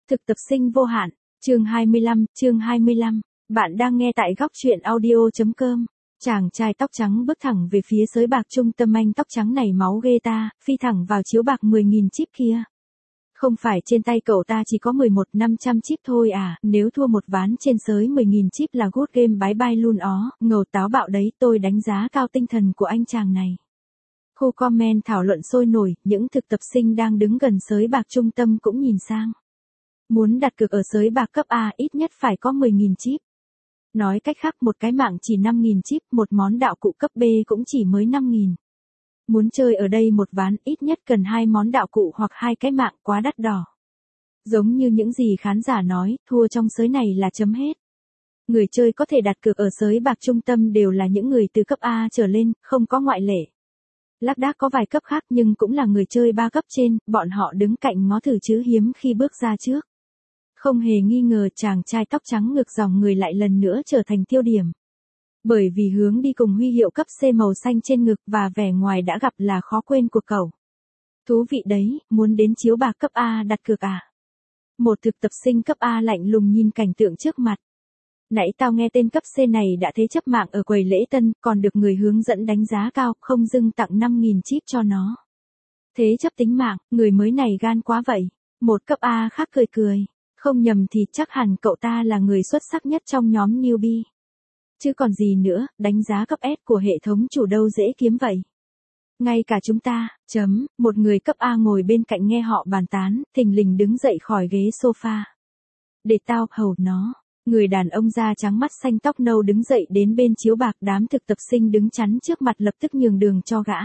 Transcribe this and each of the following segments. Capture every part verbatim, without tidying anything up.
Thực tập sinh vô hạn, chương hai mươi lăm, chương hai mươi lăm. Bạn đang nghe tại góc truyện audio.com. Chàng trai tóc trắng bước thẳng về phía sới bạc trung tâm. Anh tóc trắng này máu ghê ta, phi thẳng vào chiếu bạc mười nghìn chip kia. Không phải trên tay cậu ta chỉ có mười một năm trăm chip thôi à, nếu thua một ván trên sới mười nghìn chip là good game bye bye luôn ó, ngầu táo bạo đấy, tôi đánh giá cao tinh thần của anh chàng này. Khu comment thảo luận sôi nổi, những thực tập sinh đang đứng gần sới bạc trung tâm cũng nhìn sang. Muốn đặt cược ở sới bạc cấp A ít nhất phải có mười nghìn chip. Nói cách khác một cái mạng chỉ năm nghìn chip, một món đạo cụ cấp B cũng chỉ mới năm nghìn. Muốn chơi ở đây một ván ít nhất cần hai món đạo cụ hoặc hai cái mạng, quá đắt đỏ. Giống như những gì khán giả nói, thua trong sới này là chấm hết. Người chơi có thể đặt cược ở sới bạc trung tâm đều là những người từ cấp A trở lên, không có ngoại lệ. Lác đác có vài cấp khác nhưng cũng là người chơi ba cấp trên, bọn họ đứng cạnh ngó thử chứ hiếm khi bước ra trước. Không hề nghi ngờ chàng trai tóc trắng ngược dòng người lại lần nữa trở thành tiêu điểm. Bởi vì hướng đi cùng huy hiệu cấp C màu xanh trên ngực và vẻ ngoài đã gặp là khó quên của cậu. Thú vị đấy, muốn đến chiếu bạc cấp A đặt cược à? Một thực tập sinh cấp A lạnh lùng nhìn cảnh tượng trước mặt. Nãy tao nghe tên cấp C này đã thế chấp mạng ở quầy lễ tân, còn được người hướng dẫn đánh giá cao, không dưng tặng năm nghìn chip cho nó. Thế chấp tính mạng, người mới này gan quá vậy. Một cấp A khác cười cười. Không nhầm thì chắc hẳn cậu ta là người xuất sắc nhất trong nhóm newbie. Chứ còn gì nữa, đánh giá cấp S của hệ thống chủ đâu dễ kiếm vậy. Ngay cả chúng ta, chấm, một người cấp A ngồi bên cạnh nghe họ bàn tán, thình lình đứng dậy khỏi ghế sofa. Để tao hầu nó. Người đàn ông da trắng mắt xanh tóc nâu đứng dậy đến bên chiếu bạc, đám thực tập sinh đứng chắn trước mặt lập tức nhường đường cho gã.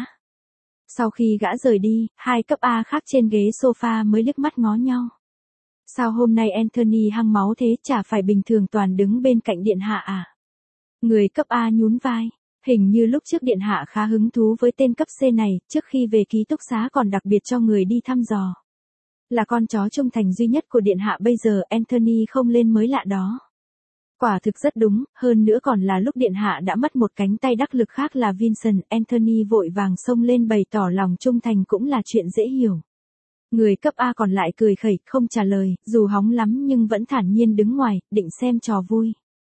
Sau khi gã rời đi, hai cấp A khác trên ghế sofa mới liếc mắt ngó nhau. Sao hôm nay Anthony hăng máu thế, chả phải bình thường toàn đứng bên cạnh điện hạ à? Người cấp A nhún vai, hình như lúc trước điện hạ khá hứng thú với tên cấp C này, trước khi về ký túc xá còn đặc biệt cho người đi thăm dò. Là con chó trung thành duy nhất của điện hạ bây giờ Anthony không lên mới lạ đó. Quả thực rất đúng, hơn nữa còn là lúc điện hạ đã mất một cánh tay đắc lực khác là Vincent, Anthony vội vàng xông lên bày tỏ lòng trung thành cũng là chuyện dễ hiểu. Người cấp A còn lại cười khẩy, không trả lời, dù hóng lắm nhưng vẫn thản nhiên đứng ngoài, định xem trò vui.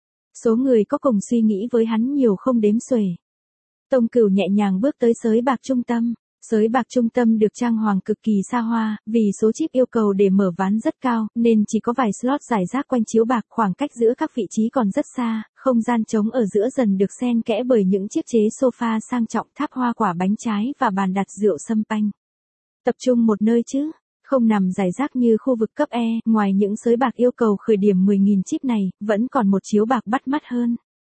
Số người có cùng suy nghĩ với hắn nhiều không đếm xuể. Tông Cửu nhẹ nhàng bước tới sới bạc trung tâm. Sới bạc trung tâm được trang hoàng cực kỳ xa hoa, vì số chip yêu cầu để mở ván rất cao, nên chỉ có vài slot rải rác quanh chiếu bạc, khoảng cách giữa các vị trí còn rất xa, không gian trống ở giữa dần được xen kẽ bởi những chiếc chế sofa sang trọng, tháp hoa quả bánh trái và bàn đặt rượu sâm panh. Tập trung một nơi chứ, không nằm rải rác như khu vực cấp E, ngoài những sới bạc yêu cầu khởi điểm mười nghìn chip này, vẫn còn một chiếu bạc bắt mắt hơn.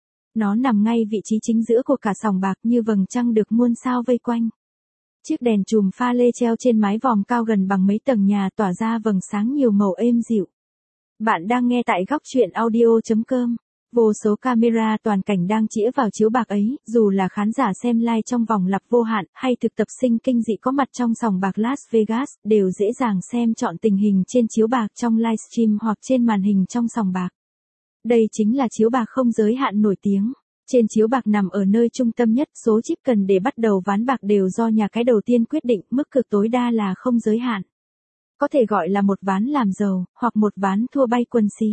Nó nằm ngay vị trí chính giữa của cả sòng bạc như vầng trăng được muôn sao vây quanh. Chiếc đèn chùm pha lê treo trên mái vòm cao gần bằng mấy tầng nhà tỏa ra vầng sáng nhiều màu êm dịu. Bạn đang nghe tại góc truyện audio.com. Vô số camera toàn cảnh đang chĩa vào chiếu bạc ấy, dù là khán giả xem live trong vòng lặp vô hạn, hay thực tập sinh kinh dị có mặt trong sòng bạc Las Vegas, đều dễ dàng xem trọn tình hình trên chiếu bạc trong livestream hoặc trên màn hình trong sòng bạc. Đây chính là chiếu bạc không giới hạn nổi tiếng. Trên chiếu bạc nằm ở nơi trung tâm nhất, số chip cần để bắt đầu ván bạc đều do nhà cái đầu tiên quyết định, mức cược tối đa là không giới hạn. Có thể gọi là một ván làm giàu, hoặc một ván thua bay quần si.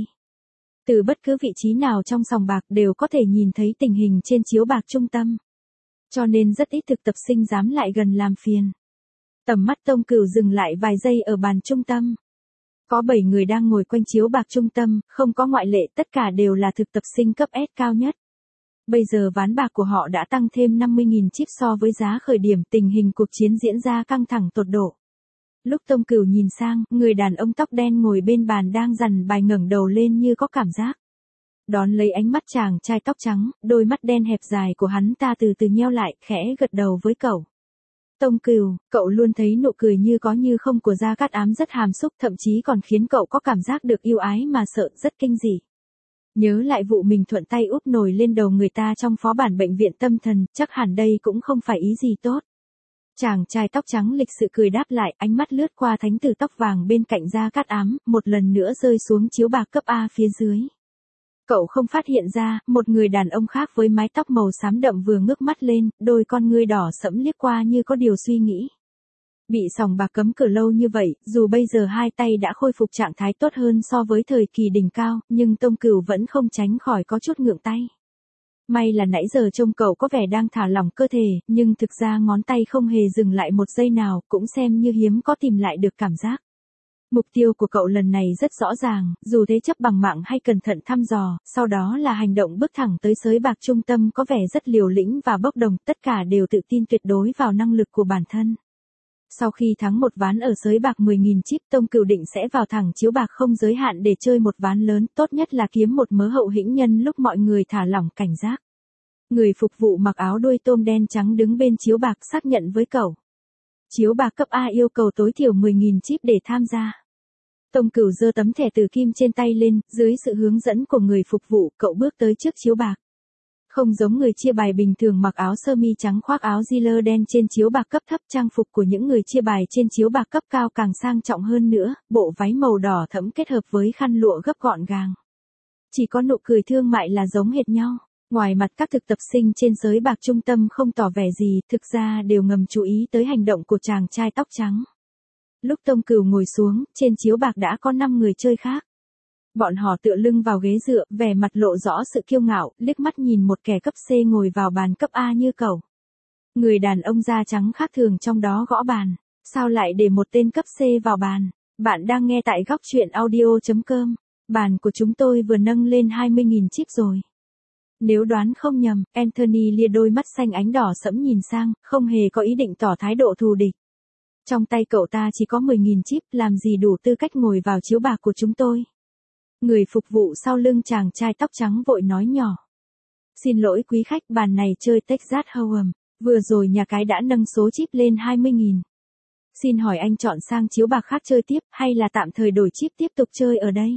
Từ bất cứ vị trí nào trong sòng bạc đều có thể nhìn thấy tình hình trên chiếu bạc trung tâm. Cho nên rất ít thực tập sinh dám lại gần làm phiền. Tầm mắt Tông Cửu dừng lại vài giây ở bàn trung tâm. Có bảy người đang ngồi quanh chiếu bạc trung tâm, không có ngoại lệ, tất cả đều là thực tập sinh cấp S cao nhất. Bây giờ ván bạc của họ đã tăng thêm năm mươi nghìn chip so với giá khởi điểm, tình hình cuộc chiến diễn ra căng thẳng tột độ. Lúc Tông Cửu nhìn sang, người đàn ông tóc đen ngồi bên bàn đang dằn bài ngẩng đầu lên như có cảm giác. Đón lấy ánh mắt chàng trai tóc trắng, đôi mắt đen hẹp dài của hắn ta từ từ nheo lại, khẽ gật đầu với cậu. Tông Cửu, cậu luôn thấy nụ cười như có như không của Gia Cát Ám rất hàm xúc, thậm chí còn khiến cậu có cảm giác được yêu ái mà sợ, rất kinh dị. Nhớ lại vụ mình thuận tay úp nồi lên đầu người ta trong phó bản bệnh viện tâm thần, chắc hẳn đây cũng không phải ý gì tốt. Chàng trai tóc trắng lịch sự cười đáp lại, ánh mắt lướt qua thánh tử tóc vàng bên cạnh Gia Cát Ám, một lần nữa rơi xuống chiếu bạc cấp A phía dưới. Cậu không phát hiện ra, một người đàn ông khác với mái tóc màu xám đậm vừa ngước mắt lên, đôi con ngươi đỏ sẫm liếc qua như có điều suy nghĩ. Bị sòng bạc cấm cửa lâu như vậy, dù bây giờ hai tay đã khôi phục trạng thái tốt hơn so với thời kỳ đỉnh cao, nhưng Tông Cửu vẫn không tránh khỏi có chút ngượng tay. May là nãy giờ trông cậu có vẻ đang thả lỏng cơ thể, nhưng thực ra ngón tay không hề dừng lại một giây nào, cũng xem như hiếm có tìm lại được cảm giác. Mục tiêu của cậu lần này rất rõ ràng, dù thế chấp bằng mạng hay cẩn thận thăm dò, sau đó là hành động bước thẳng tới sới bạc trung tâm có vẻ rất liều lĩnh và bốc đồng, tất cả đều tự tin tuyệt đối vào năng lực của bản thân. Sau khi thắng một ván ở sới bạc mười nghìn chip, Tông Cửu định sẽ vào thẳng chiếu bạc không giới hạn để chơi một ván lớn, tốt nhất là kiếm một mớ hậu hĩnh nhân lúc mọi người thả lỏng cảnh giác. Người phục vụ mặc áo đuôi tôm đen trắng đứng bên chiếu bạc xác nhận với cậu. Chiếu bạc cấp A yêu cầu tối thiểu mười nghìn chip để tham gia. Tông Cửu giơ tấm thẻ từ kim trên tay lên, dưới sự hướng dẫn của người phục vụ, cậu bước tới trước chiếu bạc. Không giống người chia bài bình thường mặc áo sơ mi trắng khoác áo dealer đen trên chiếu bạc cấp thấp, trang phục của những người chia bài trên chiếu bạc cấp cao càng sang trọng hơn nữa, bộ váy màu đỏ thẫm kết hợp với khăn lụa gấp gọn gàng. Chỉ có nụ cười thương mại là giống hệt nhau. Ngoài mặt các thực tập sinh trên sới bạc trung tâm không tỏ vẻ gì, thực ra đều ngầm chú ý tới hành động của chàng trai tóc trắng. Lúc Tông Cửu ngồi xuống, trên chiếu bạc đã có năm người chơi khác. Bọn họ tựa lưng vào ghế dựa, vẻ mặt lộ rõ sự kiêu ngạo, liếc mắt nhìn một kẻ cấp C ngồi vào bàn cấp A như cậu. Người đàn ông da trắng khác thường trong đó gõ bàn. Sao lại để một tên cấp C vào bàn? Bạn đang nghe tại góc truyện audio chấm com. Bàn của chúng tôi vừa nâng lên hai mươi nghìn chip rồi. Nếu đoán không nhầm, Anthony lia đôi mắt xanh ánh đỏ sẫm nhìn sang, không hề có ý định tỏ thái độ thù địch. Trong tay cậu ta chỉ có mười nghìn chip, làm gì đủ tư cách ngồi vào chiếu bạc của chúng tôi. Người phục vụ sau lưng chàng trai tóc trắng vội nói nhỏ. Xin lỗi quý khách, bàn này chơi Texas Hold'em. Vừa rồi nhà cái đã nâng số chip lên hai mươi nghìn. Xin hỏi anh chọn sang chiếu bạc khác chơi tiếp, hay là tạm thời đổi chip tiếp tục chơi ở đây?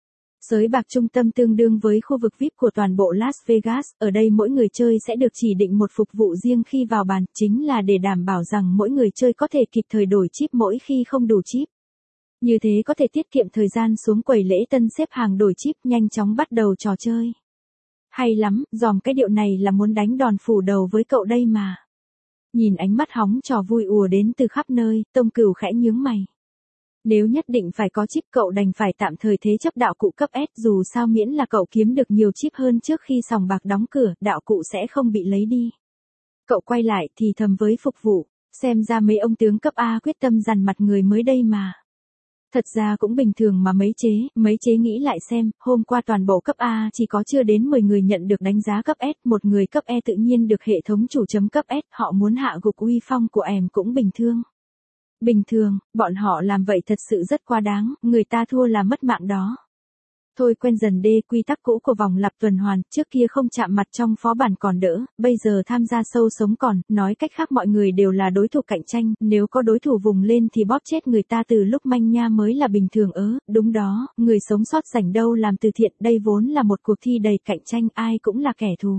Sới bạc trung tâm tương đương với khu vực vi ai pi của toàn bộ Las Vegas, ở đây mỗi người chơi sẽ được chỉ định một phục vụ riêng khi vào bàn, chính là để đảm bảo rằng mỗi người chơi có thể kịp thời đổi chip mỗi khi không đủ chip. Như thế có thể tiết kiệm thời gian xuống quầy lễ tân xếp hàng đổi chip, nhanh chóng bắt đầu trò chơi. Hay lắm, dòm cái điệu này là muốn đánh đòn phủ đầu với cậu đây mà. Nhìn ánh mắt hóng trò vui ùa đến từ khắp nơi, Tông Cửu khẽ nhướng mày. Nếu nhất định phải có chip cậu đành phải tạm thời thế chấp đạo cụ cấp S, dù sao miễn là cậu kiếm được nhiều chip hơn trước khi sòng bạc đóng cửa, đạo cụ sẽ không bị lấy đi. Cậu quay lại thì thầm với phục vụ, xem ra mấy ông tướng cấp A quyết tâm dằn mặt người mới đây mà. Thật ra cũng bình thường mà mấy chế, mấy chế nghĩ lại xem, hôm qua toàn bộ cấp A chỉ có chưa đến mười người nhận được đánh giá cấp S, một người cấp E tự nhiên được hệ thống chủ chấm cấp S, họ muốn hạ gục uy phong của em cũng bình thường. Bình thường, bọn họ làm vậy thật sự rất quá đáng, người ta thua là mất mạng đó. Thôi quen dần đê, quy tắc cũ của vòng lặp tuần hoàn, trước kia không chạm mặt trong phó bản còn đỡ, bây giờ tham gia sâu sống còn, nói cách khác mọi người đều là đối thủ cạnh tranh, nếu có đối thủ vùng lên thì bóp chết người ta từ lúc manh nha mới là bình thường ớ, đúng đó, người sống sót rảnh đâu làm từ thiện, đây vốn là một cuộc thi đầy cạnh tranh, ai cũng là kẻ thù.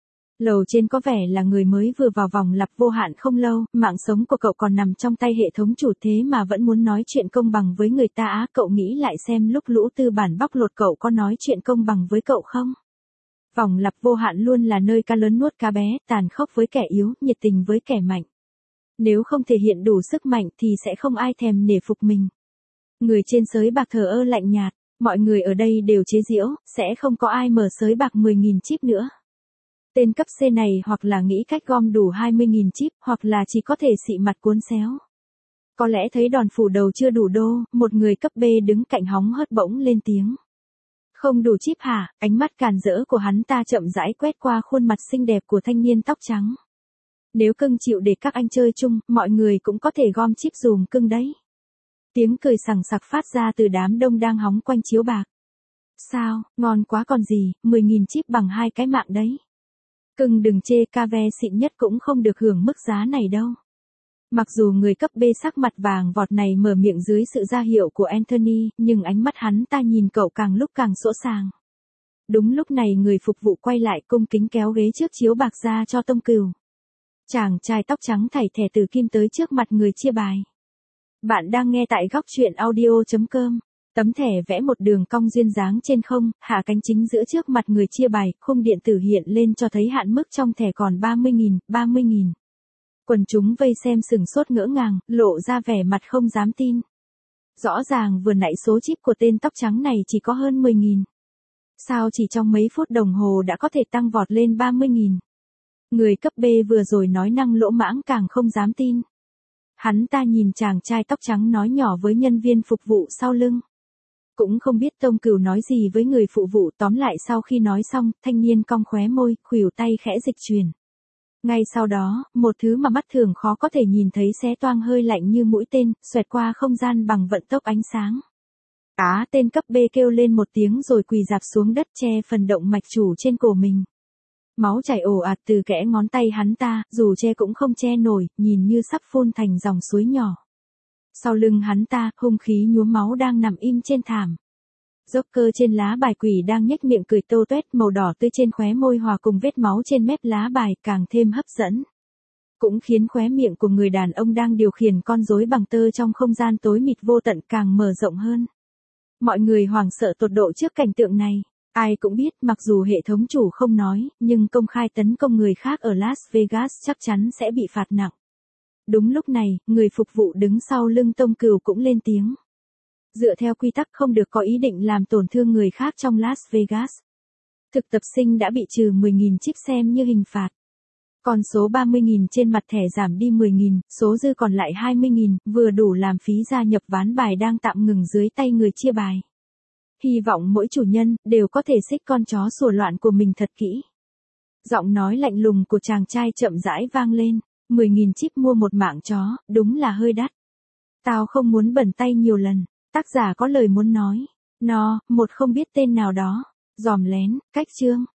Lầu trên có vẻ là người mới vừa vào vòng lặp vô hạn không lâu, mạng sống của cậu còn nằm trong tay hệ thống chủ thế mà vẫn muốn nói chuyện công bằng với người ta á, cậu nghĩ lại xem lúc lũ tư bản bóc lột cậu có nói chuyện công bằng với cậu không? Vòng lặp vô hạn luôn là nơi cá lớn nuốt cá bé, tàn khốc với kẻ yếu, nhiệt tình với kẻ mạnh. Nếu không thể hiện đủ sức mạnh thì sẽ không ai thèm nể phục mình. Người trên sới bạc thờ ơ lạnh nhạt, mọi người ở đây đều chế giễu, sẽ không có ai mở sới bạc mười nghìn chip nữa. Tên cấp C này hoặc là nghĩ cách gom đủ hai mươi nghìn chip, hoặc là chỉ có thể xị mặt cuốn xéo. Có lẽ thấy đòn phủ đầu chưa đủ đô, một người cấp B đứng cạnh hóng hớt bỗng lên tiếng. Không đủ chip hả? Ánh mắt càn rỡ của hắn ta chậm rãi quét qua khuôn mặt xinh đẹp của thanh niên tóc trắng. Nếu cưng chịu để các anh chơi chung, mọi người cũng có thể gom chip dùm cưng đấy. Tiếng cười sằng sặc phát ra từ đám đông đang hóng quanh chiếu bạc. Sao, ngon quá còn gì, mười nghìn chip bằng hai cái mạng đấy. Cưng đừng chê, ca ve xịn nhất cũng không được hưởng mức giá này đâu. Mặc dù người cấp B sắc mặt vàng vọt này mở miệng dưới sự ra hiệu của Anthony, nhưng ánh mắt hắn ta nhìn cậu càng lúc càng sỗ sàng. Đúng lúc này người phục vụ quay lại cung kính kéo ghế trước chiếu bạc ra cho Tông Cửu. Chàng trai tóc trắng thảy thẻ từ kim tới trước mặt người chia bài. Bạn đang nghe tại góc truyện audio chấm com. Tấm thẻ vẽ một đường cong duyên dáng trên không, hạ cánh chính giữa trước mặt người chia bài, khung điện tử hiện lên cho thấy hạn mức trong thẻ còn ba mươi nghìn, ba mươi nghìn. Quần chúng vây xem sừng sốt ngỡ ngàng, lộ ra vẻ mặt không dám tin. Rõ ràng vừa nãy số chip của tên tóc trắng này chỉ có hơn mười nghìn. Sao chỉ trong mấy phút đồng hồ đã có thể tăng vọt lên ba mươi nghìn? Người cấp B vừa rồi nói năng lỗ mãng càng không dám tin. Hắn ta nhìn chàng trai tóc trắng nói nhỏ với nhân viên phục vụ sau lưng. Cũng không biết Tông Cửu nói gì với người phụ vụ, tóm lại sau khi nói xong, thanh niên cong khóe môi, khuỷu tay khẽ dịch chuyển. Ngay sau đó, một thứ mà mắt thường khó có thể nhìn thấy xé toang hơi lạnh như mũi tên, xoẹt qua không gian bằng vận tốc ánh sáng. Á, tên cấp B kêu lên một tiếng rồi quỳ rạp xuống đất che phần động mạch chủ trên cổ mình. Máu chảy ồ ạt từ kẽ ngón tay hắn ta, dù che cũng không che nổi, nhìn như sắp phun thành dòng suối nhỏ. Sau lưng hắn ta, hung khí nhuốm máu đang nằm im trên thảm. Joker trên lá bài quỷ đang nhếch miệng cười tô tuét, màu đỏ tươi trên khóe môi hòa cùng vết máu trên mép lá bài càng thêm hấp dẫn. Cũng khiến khóe miệng của người đàn ông đang điều khiển con rối bằng tơ trong không gian tối mịt vô tận càng mở rộng hơn. Mọi người hoảng sợ tột độ trước cảnh tượng này. Ai cũng biết mặc dù hệ thống chủ không nói, nhưng công khai tấn công người khác ở Las Vegas chắc chắn sẽ bị phạt nặng. Đúng lúc này, người phục vụ đứng sau lưng Tông Cửu cũng lên tiếng. Dựa theo quy tắc không được có ý định làm tổn thương người khác trong Las Vegas. Thực tập sinh đã bị trừ mười nghìn chip xem như hình phạt. Còn số ba mươi nghìn trên mặt thẻ giảm đi mười nghìn, số dư còn lại hai mươi nghìn, vừa đủ làm phí gia nhập ván bài đang tạm ngừng dưới tay người chia bài. Hy vọng mỗi chủ nhân đều có thể xích con chó sủa loạn của mình thật kỹ. Giọng nói lạnh lùng của chàng trai chậm rãi vang lên, mười nghìn chip mua một mạng chó, đúng là hơi đắt. Tao không muốn bẩn tay nhiều lần, tác giả có lời muốn nói. Nó, một không biết tên nào đó, dòm lén, cách chương.